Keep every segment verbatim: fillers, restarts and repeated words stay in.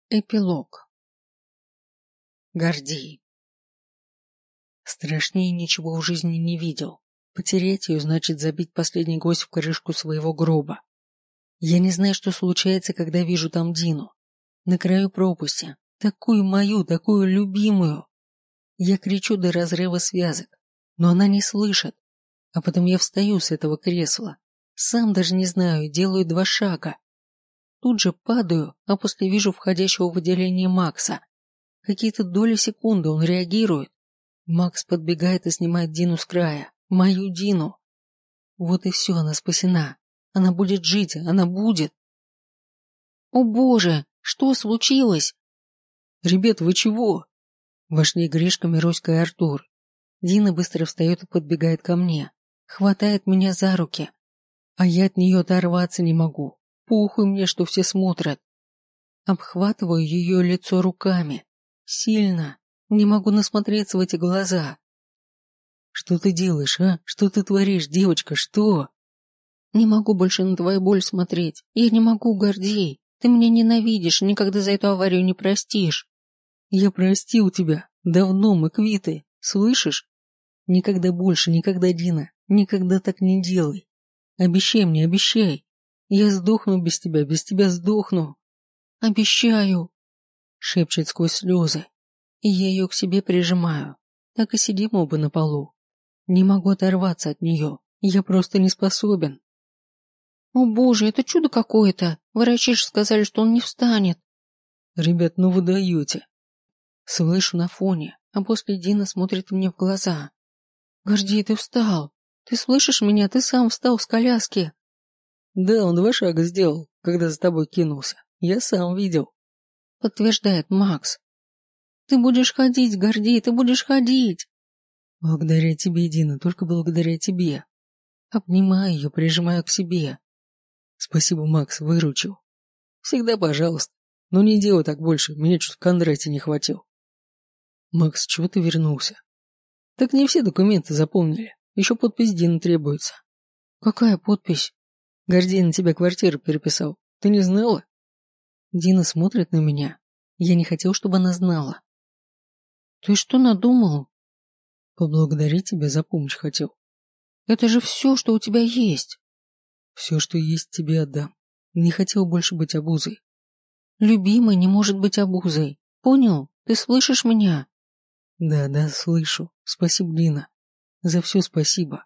Эпилог. Гордей. Страшнее ничего в жизни не видел. Потерять ее значит забить последний гвоздь в крышку своего гроба. Я не знаю, что случается, когда вижу там Дину. На краю пропасти. Такую мою, такую любимую. Я кричу до разрыва связок, но она не слышит. А потом я встаю с этого кресла. Сам даже не знаю, делаю два шага. Тут же падаю, а после вижу входящего в отделение Макса. Какие-то доли секунды он реагирует. Макс подбегает и снимает Дину с края. Мою Дину. Вот и все, она спасена. Она будет жить, она будет. О боже, что случилось? Ребят, вы чего? Вошли Гришка, Мироська и Артур. Дина быстро встает и подбегает ко мне. Хватает меня за руки. А я от нее оторваться не могу. Похуй мне, что все смотрят. Обхватываю ее лицо руками. Сильно. Не могу насмотреться в эти глаза. Что ты делаешь, а? Что ты творишь, девочка, что? Не могу больше на твою боль смотреть. Я не могу, Гордей. Ты меня ненавидишь, никогда за эту аварию не простишь. Я простил тебя. Давно мы квиты. Слышишь? Никогда больше, никогда, Дина. Никогда так не делай. Обещай мне, обещай. Я сдохну без тебя, без тебя сдохну. Обещаю. Шепчет сквозь слезы. И я ее к себе прижимаю. Так и сидим оба на полу. Не могу оторваться от нее. Я просто не способен. О боже, это чудо какое-то. Врачи же сказали, что он не встанет. Ребят, ну вы даете. Слышу на фоне, а после Дина смотрит мне в глаза. Гордей, ты встал. Ты слышишь меня? Ты сам встал с коляски. Да, он два шага сделал, когда за тобой кинулся. Я сам видел. Подтверждает Макс. Ты будешь ходить, Гордей, ты будешь ходить. Благодаря тебе, Дина, только благодаря тебе. Обнимаю ее, прижимаю к себе. Спасибо, Макс, выручил. Всегда пожалуйста. Но не делай так больше, меня чуть в Кондрате не хватил. Макс, чего ты вернулся? Так не все документы заполнили. Еще подпись Дины требуется. Какая подпись? Гордей на тебя квартиру переписал. Ты не знала? Дина смотрит на меня. Я не хотел, чтобы она знала. Ты что надумал? Поблагодарить тебя за помощь хотел. Это же все, что у тебя есть. Все, что есть, тебе отдам. Не хотел больше быть обузой. Любимый не может быть обузой. Понял? Ты слышишь меня? Да, да, слышу. Спасибо, Дина. За все спасибо.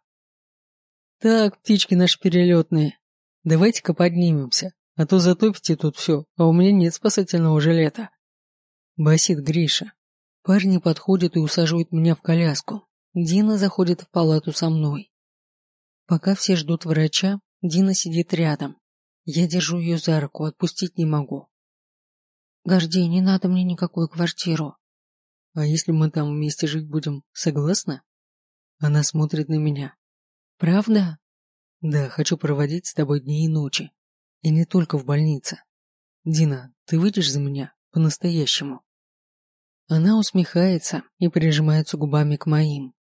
Так, птички наши перелетные. Давайте-ка поднимемся, а то затопите тут все, а у меня нет спасательного жилета. Басит Гриша. Парни подходят и усаживают меня в коляску. Дина заходит в палату со мной. Пока все ждут врача, Дина сидит рядом. Я держу ее за руку, отпустить не могу. Гордей, не надо мне никакую квартиру. А если мы там вместе жить будем, согласна? Она смотрит на меня. Правда? Да, хочу проводить с тобой дни и ночи. И не только в больнице. Дина, ты выйдешь за меня по-настоящему? Она усмехается и прижимается губами к моим.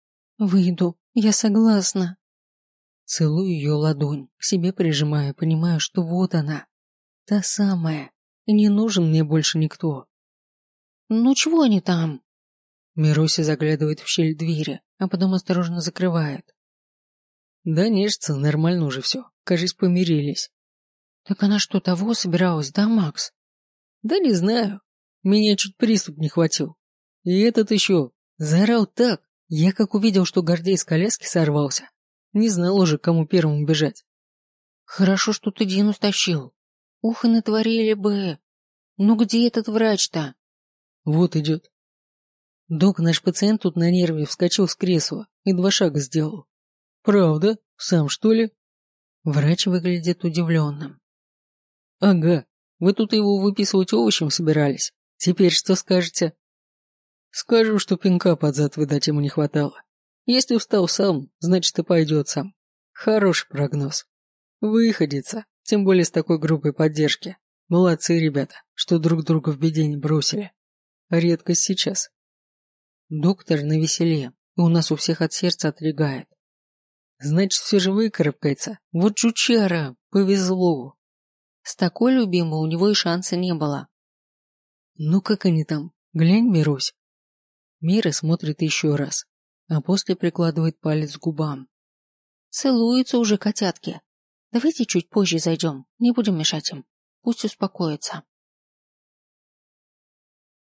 Выйду, я согласна. Целую ее ладонь, к себе прижимая, понимаю, что вот она, та самая, и не нужен мне больше никто. Ну чего они там? Мирося заглядывает в щель двери, а потом осторожно закрывает. Да нежится, нормально уже все, кажись, помирились. Так она что, того собиралась, да, Макс? Да не знаю, меня чуть приступ не хватил. И этот еще заорал так, я как увидел, что Гордей с коляски сорвался. Не знал уже, кому первому бежать. Хорошо, что ты Дину стащил. Ух, и натворили бы. Ну где этот врач-то? Вот идет. Док, наш пациент тут на нерве вскочил с кресла и два шага сделал. Правда? Сам, что ли? Врач выглядит удивленным. Ага, вы тут его выписывать овощем собирались. Теперь что скажете? Скажу, что пинка под зад выдать ему не хватало. Если встал сам, значит и пойдет сам. Хороший прогноз. Выходится, тем более с такой группой поддержки. Молодцы ребята, что друг друга в беде не бросили. Редкость сейчас. Доктор навеселе, и у нас у всех от сердца отлегает. Значит, все же выкарабкается. Вот жучара, повезло. С такой любимой у него и шанса не было. Ну как они там? Глянь, Мирусь. Мира смотрит еще раз, а после прикладывает палец к губам. Целуются уже котятки. Давайте чуть позже зайдем, не будем мешать им. Пусть успокоятся.